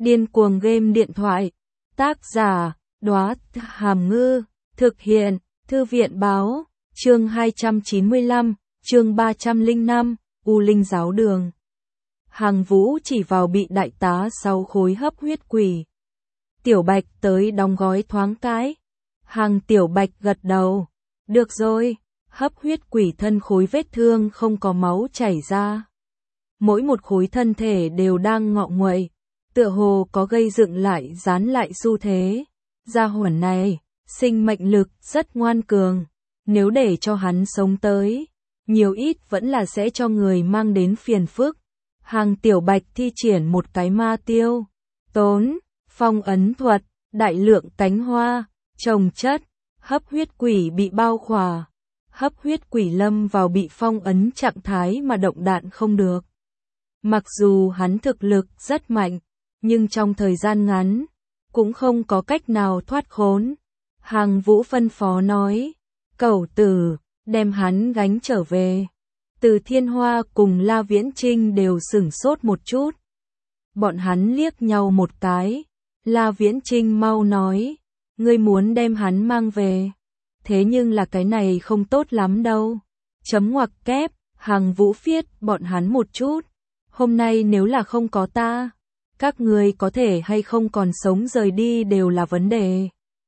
Điên cuồng game điện thoại. Tác giả, Đóa Hàm Ngư. Thực hiện, Thư viện báo. Chương 295, chương 305, U Linh Giáo Đường. Hàng Vũ chỉ vào bị đại tá 6 khối hấp huyết quỷ. Tiểu Bạch tới đóng gói thoáng cái. Hàng Tiểu Bạch gật đầu. Được rồi, hấp huyết quỷ thân khối vết thương không có máu chảy ra. Mỗi một khối thân thể đều đang ngọ nguậy, tựa hồ có gây dựng lại dán lại xu thế. Gia hỏa này, sinh mệnh lực rất ngoan cường, nếu để cho hắn sống tới, nhiều ít vẫn là sẽ cho người mang đến phiền phức. Hàng Tiểu Bạch thi triển một cái ma tiêu, tốn, phong ấn thuật, đại lượng cánh hoa, trồng chất, hấp huyết quỷ bị bao khỏa. Hấp huyết quỷ lâm vào bị phong ấn trạng thái mà động đạn không được. Mặc dù hắn thực lực rất mạnh, nhưng trong thời gian ngắn, cũng không có cách nào thoát khốn. Hàng Vũ phân phó nói, cẩu tử, đem hắn gánh trở về. Từ Thiên Hoa cùng La Viễn Trinh đều sửng sốt một chút. Bọn hắn liếc nhau một cái, La Viễn Trinh mau nói, ngươi muốn đem hắn mang về. Thế nhưng là cái này không tốt lắm đâu. Chấm ngoặc kép, Hàng Vũ phiết bọn hắn một chút. Hôm nay nếu là không có ta, các người có thể hay không còn sống rời đi đều là vấn đề.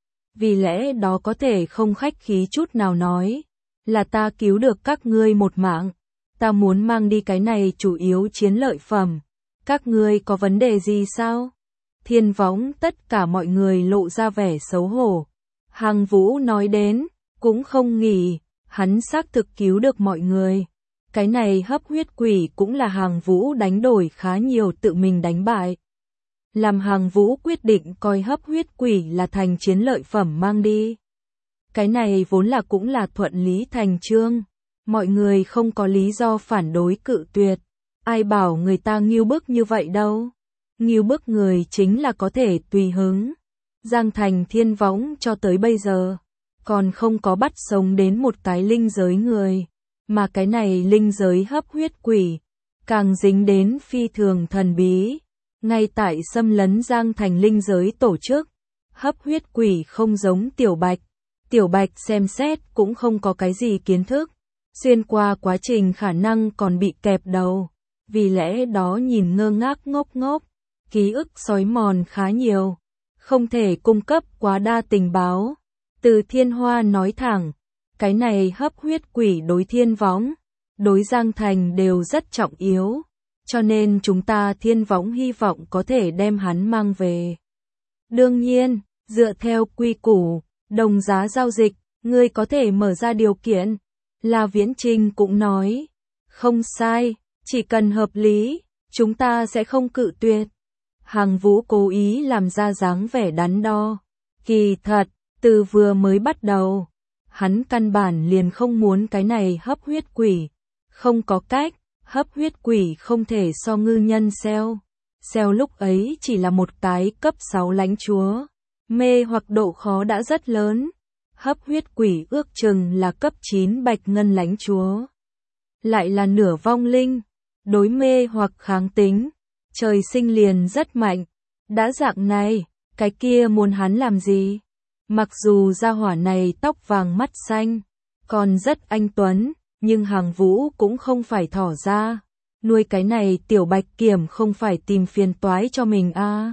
Vì lẽ đó có thể không khách khí chút nào nói, là ta cứu được các ngươi một mạng. Ta muốn mang đi cái này chủ yếu chiến lợi phẩm. Các ngươi có vấn đề gì sao? Thiên Võng tất cả mọi người lộ ra vẻ xấu hổ. Hàng Vũ nói đến, cũng không nghỉ, hắn xác thực cứu được mọi người. Cái này hấp huyết quỷ cũng là Hàng Vũ đánh đổi khá nhiều tự mình đánh bại. Làm Hàng Vũ quyết định coi hấp huyết quỷ là thành chiến lợi phẩm mang đi. Cái này vốn là cũng là thuận lý thành chương. Mọi người không có lý do phản đối cự tuyệt. Ai bảo người ta nghêu bức như vậy đâu. Nghêu bức người chính là có thể tùy hứng. Giang Thành Thiên Võng cho tới bây giờ, còn không có bắt sống đến một cái linh giới người. Mà cái này linh giới hấp huyết quỷ, càng dính đến phi thường thần bí. Ngay tại xâm lấn Giang Thành linh giới tổ chức, hấp huyết quỷ không giống Tiểu Bạch. Tiểu Bạch xem xét cũng không có cái gì kiến thức. Xuyên qua quá trình khả năng còn bị kẹp đầu. Vì lẽ đó nhìn ngơ ngác ngốc ngốc, ký ức xói mòn khá nhiều. Không thể cung cấp quá đa tình báo. Từ Thiên Hoa nói thẳng, cái này hấp huyết quỷ đối Thiên Võng, đối Giang Thành đều rất trọng yếu, cho nên chúng ta Thiên Võng hy vọng có thể đem hắn mang về. Đương nhiên, dựa theo quy củ, đồng giá giao dịch, ngươi có thể mở ra điều kiện. La Viễn Trinh cũng nói, không sai, chỉ cần hợp lý, chúng ta sẽ không cự tuyệt. Hàng Vũ cố ý làm ra dáng vẻ đắn đo. Kỳ thật, từ vừa mới bắt đầu, hắn căn bản liền không muốn cái này hấp huyết quỷ. Không có cách, hấp huyết quỷ không thể so ngư nhân xeo. Xeo lúc ấy chỉ là một cái cấp 6 lãnh chúa. Mê hoặc độ khó đã rất lớn. Hấp huyết quỷ ước chừng là cấp 9 bạch ngân lãnh chúa. Lại là nửa vong linh. Đối mê hoặc kháng tính. Trời sinh liền rất mạnh. Đã dạng này, cái kia muốn hắn làm gì? Mặc dù gia hỏa này tóc vàng mắt xanh, còn rất anh tuấn, nhưng Hàng Vũ cũng không phải thỏ ra. Nuôi cái này Tiểu Bạch Kiểm không phải tìm phiền toái cho mình à.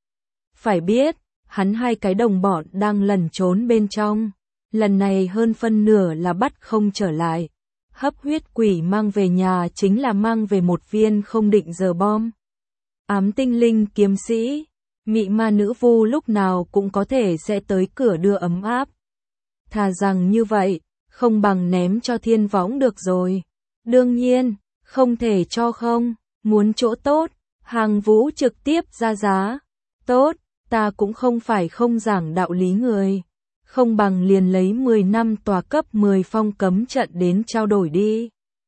Phải biết, hắn hai cái đồng bọn đang lẩn trốn bên trong. Lần này hơn phân nửa là bắt không trở lại. Hấp huyết quỷ mang về nhà chính là mang về một viên không định giờ bom. Ám tinh linh kiếm sĩ, mị ma nữ vu lúc nào cũng có thể sẽ tới cửa đưa ấm áp. Thà rằng như vậy, không bằng ném cho Thiên Võng được rồi. Đương nhiên, không thể cho không, muốn chỗ tốt, Hàng Vũ trực tiếp ra giá. Tốt, ta cũng không phải không giảng đạo lý người. Không bằng liền lấy 10 năm tòa cấp 10 phong cấm trận đến trao đổi đi.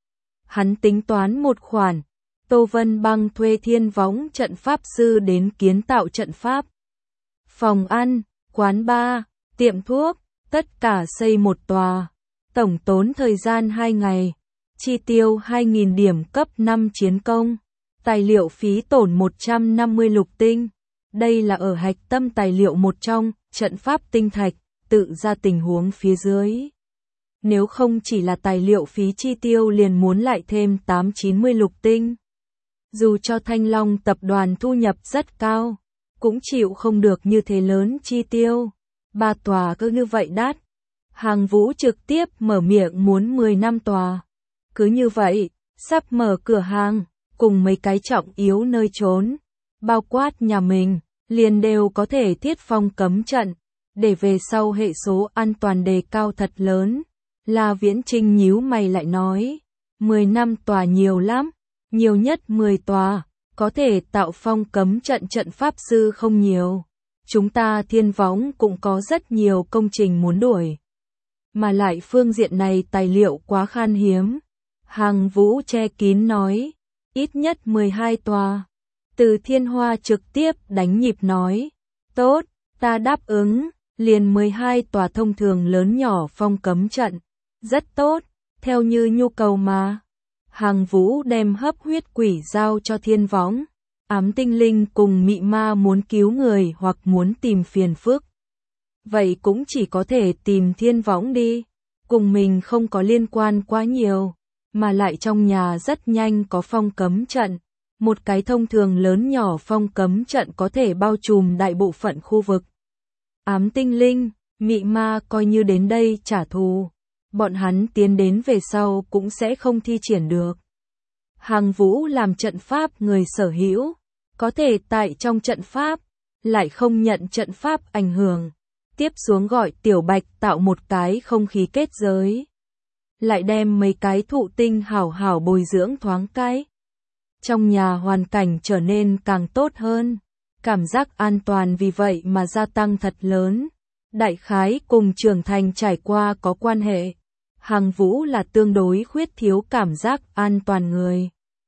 Hắn tính toán một khoản. Tô Vân Băng thuê Thiên Võng trận pháp sư đến kiến tạo trận pháp. Phòng ăn, quán bar, tiệm thuốc, tất cả xây một tòa. Tổng tốn thời gian 2 ngày. Chi tiêu 2.000 điểm cấp 5 chiến công. Tài liệu phí tổn 150 lục tinh. Đây là ở hạch tâm tài liệu một trong, trận pháp tinh thạch, tự ra tình huống phía dưới. Nếu không chỉ là tài liệu phí chi tiêu liền muốn lại thêm 8-90 lục tinh. Dù cho Thanh Long tập đoàn thu nhập rất cao, cũng chịu không được như thế lớn chi tiêu. 3 tòa cứ như vậy đắt. Hàng Vũ trực tiếp mở miệng muốn 10 năm tòa. Cứ như vậy, sắp mở cửa hàng, cùng mấy cái trọng yếu nơi trốn, bao quát nhà mình, liền đều có thể thiết phong cấm trận, để về sau hệ số an toàn đề cao thật lớn. La Viễn Trinh nhíu mày lại nói, 10 năm tòa nhiều lắm, nhiều nhất 10 tòa, có thể tạo phong cấm trận trận pháp sư không nhiều. Chúng ta Thiên Võng cũng có rất nhiều công trình muốn đuổi. Mà lại phương diện này tài liệu quá khan hiếm. Hàng Vũ che kín nói, ít nhất 12 tòa. Từ Thiên Hoa trực tiếp đánh nhịp nói, tốt, ta đáp ứng, liền 12 tòa thông thường lớn nhỏ phong cấm trận. Rất tốt, theo như nhu cầu mà. Hàng Vũ đem hấp huyết quỷ giao cho Thiên Võng. Ám tinh linh cùng mị ma muốn cứu người hoặc muốn tìm phiền phức. Vậy cũng chỉ có thể tìm Thiên Võng đi. Cùng mình không có liên quan quá nhiều. Mà lại trong nhà rất nhanh có phong cấm trận. Một cái thông thường lớn nhỏ phong cấm trận có thể bao trùm đại bộ phận khu vực. Ám tinh linh, mị ma coi như đến đây trả thù. Bọn hắn tiến đến về sau cũng sẽ không thi triển được. Hàng Vũ làm trận pháp người sở hữu, có thể tại trong trận pháp, lại không nhận trận pháp ảnh hưởng. Tiếp xuống gọi Tiểu Bạch tạo một cái không khí kết giới. Lại đem mấy cái thụ tinh hảo hảo bồi dưỡng thoáng cái. Trong nhà hoàn cảnh trở nên càng tốt hơn. Cảm giác an toàn vì vậy mà gia tăng thật lớn. Đại khái cùng trưởng thành trải qua có quan hệ. Hàng Vũ là tương đối khuyết thiếu cảm giác an toàn người.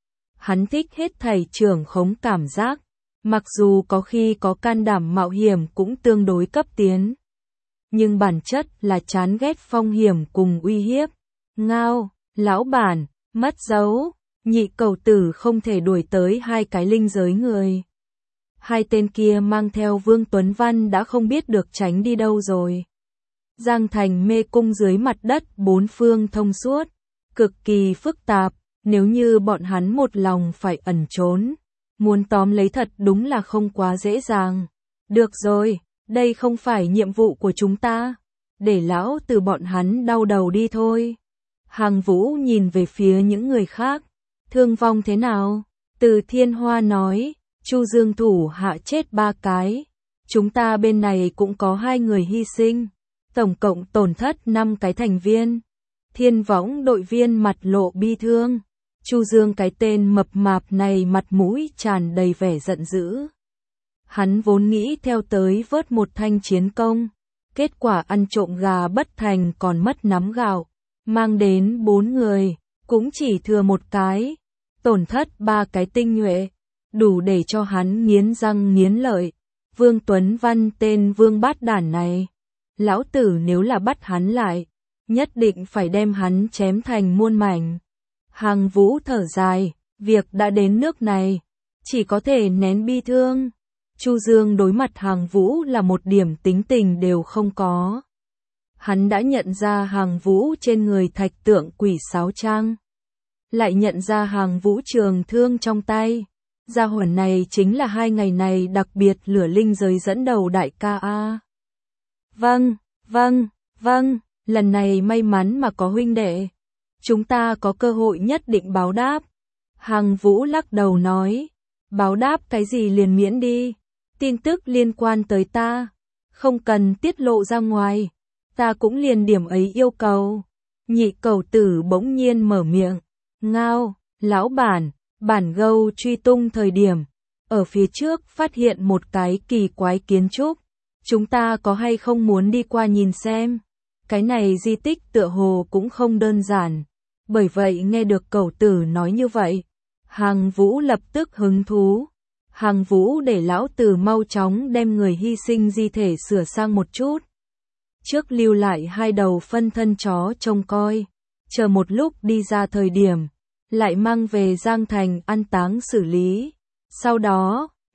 Hắn thích hết thảy trưởng khống cảm giác. Mặc dù có khi có can đảm mạo hiểm cũng tương đối cấp tiến. Nhưng bản chất là chán ghét phong hiểm cùng uy hiếp. Ngao, lão bản, mất dấu, nhị cầu tử không thể đuổi tới hai cái linh giới người. Hai tên kia mang theo Vương Tuấn Văn đã không biết được tránh đi đâu rồi. Giang Thành mê cung dưới mặt đất bốn phương thông suốt, cực kỳ phức tạp, nếu như bọn hắn một lòng phải ẩn trốn, muốn tóm lấy thật đúng là không quá dễ dàng. Được rồi, đây không phải nhiệm vụ của chúng ta, để lão từ bọn hắn đau đầu đi thôi. Hàng Vũ nhìn về phía những người khác, thương vong thế nào? Từ Thiên Hoa nói, Chu Dương thủ hạ chết 3 cái, chúng ta bên này cũng có 2 người hy sinh. Tổng cộng tổn thất 5 cái thành viên. Thiên Võng đội viên mặt lộ bi thương. Chu Dương cái tên mập mạp này mặt mũi tràn đầy vẻ giận dữ. Hắn vốn nghĩ theo tới vớt một thanh chiến công. Kết quả ăn trộm gà bất thành còn mất nắm gạo. Mang đến 4 người, cũng chỉ thừa 1 cái. Tổn thất 3 cái tinh nhuệ. Đủ để cho hắn nghiến răng nghiến lợi. Vương Tuấn Văn tên Vương Bát Đản này. Lão tử nếu là bắt hắn lại, nhất định phải đem hắn chém thành muôn mảnh. Hàng Vũ thở dài, việc đã đến nước này, chỉ có thể nén bi thương. Chu Dương đối mặt Hàng Vũ là một điểm tính tình đều không có. Hắn đã nhận ra Hàng Vũ trên người thạch tượng quỷ sáo trang. Lại nhận ra Hàng Vũ trường thương trong tay. Gia hỏa này chính là 2 ngày này đặc biệt lửa linh giới dẫn đầu đại ca A. Vâng, lần này may mắn mà có huynh đệ. Chúng ta có cơ hội nhất định báo đáp. Hàng Vũ lắc đầu nói, báo đáp cái gì liền miễn đi. Tin tức liên quan tới ta, không cần tiết lộ ra ngoài. Ta cũng liền điểm ấy yêu cầu. Nhị cầu tử bỗng nhiên mở miệng. Ngao, lão bản gâu truy tung thời điểm. Ở phía trước phát hiện một cái kỳ quái kiến trúc. Chúng ta có hay không muốn đi qua nhìn xem? Cái này di tích tựa hồ cũng không đơn giản. Bởi vậy nghe được cẩu tử nói như vậy, Hàng Vũ lập tức hứng thú. Hàng Vũ để lão tử mau chóng đem người hy sinh di thể sửa sang một chút. Trước lưu lại 2 đầu phân thân chó trông coi. Chờ một lúc đi ra thời điểm, lại mang về Giang Thành an táng xử lý. Sau đó,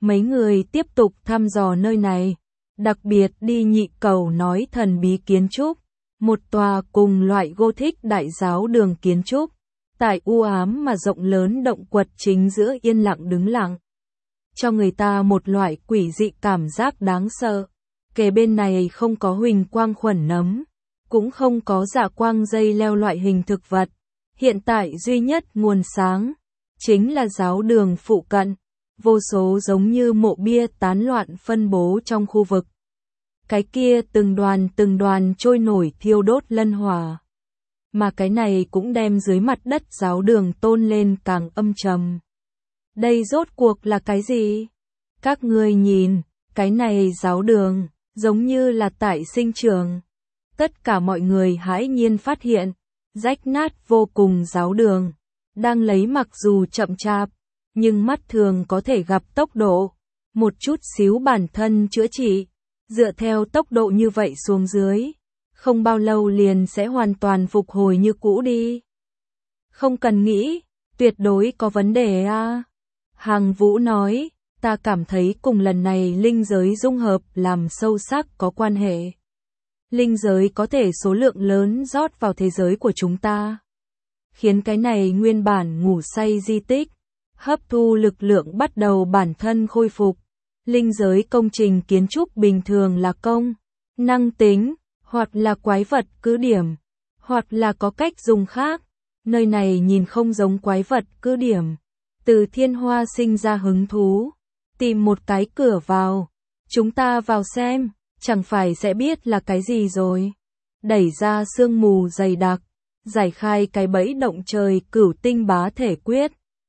Mấy người tiếp tục thăm dò nơi này, đặc biệt đi nhị cầu nói thần bí kiến trúc, một tòa cùng loại Gothic đại giáo đường kiến trúc, tại u ám mà rộng lớn động quật chính giữa yên lặng đứng lặng, cho người ta một loại quỷ dị cảm giác đáng sợ. Kề bên này không có huỳnh quang khuẩn nấm, cũng không có dạ quang dây leo loại hình thực vật. Hiện tại duy nhất nguồn sáng chính là giáo đường phụ cận, vô số giống như mộ bia tán loạn phân bố trong khu vực. Cái kia từng đoàn trôi nổi thiêu đốt lân hỏa. Mà cái này cũng đem dưới mặt đất giáo đường tôn lên càng âm trầm. Đây rốt cuộc là cái gì? Các ngươi nhìn, cái này giáo đường, giống như là tại sinh trường. Tất cả mọi người hãi nhiên phát hiện, rách nát vô cùng giáo đường, đang lấy mặc dù chậm chạp, nhưng mắt thường có thể gặp tốc độ, một chút xíu bản thân chữa trị, dựa theo tốc độ như vậy xuống dưới, không bao lâu liền sẽ hoàn toàn phục hồi như cũ đi. Không cần nghĩ, tuyệt đối có vấn đề à. Hàng Vũ nói, ta cảm thấy cùng lần này linh giới dung hợp làm sâu sắc có quan hệ. Linh giới có thể số lượng lớn rót vào thế giới của chúng ta, khiến cái này nguyên bản ngủ say di tích, hấp thu lực lượng bắt đầu bản thân khôi phục. Linh giới công trình kiến trúc bình thường là công, năng tính, hoặc là quái vật cứ điểm, hoặc là có cách dùng khác. Nơi này nhìn không giống quái vật cứ điểm. Từ Thiên Hoa sinh ra hứng thú, tìm một cái cửa vào. Chúng ta vào xem, chẳng phải sẽ biết là cái gì rồi. Đẩy ra sương mù dày đặc, giải khai cái bẫy động trời cửu tinh bá thể quyết.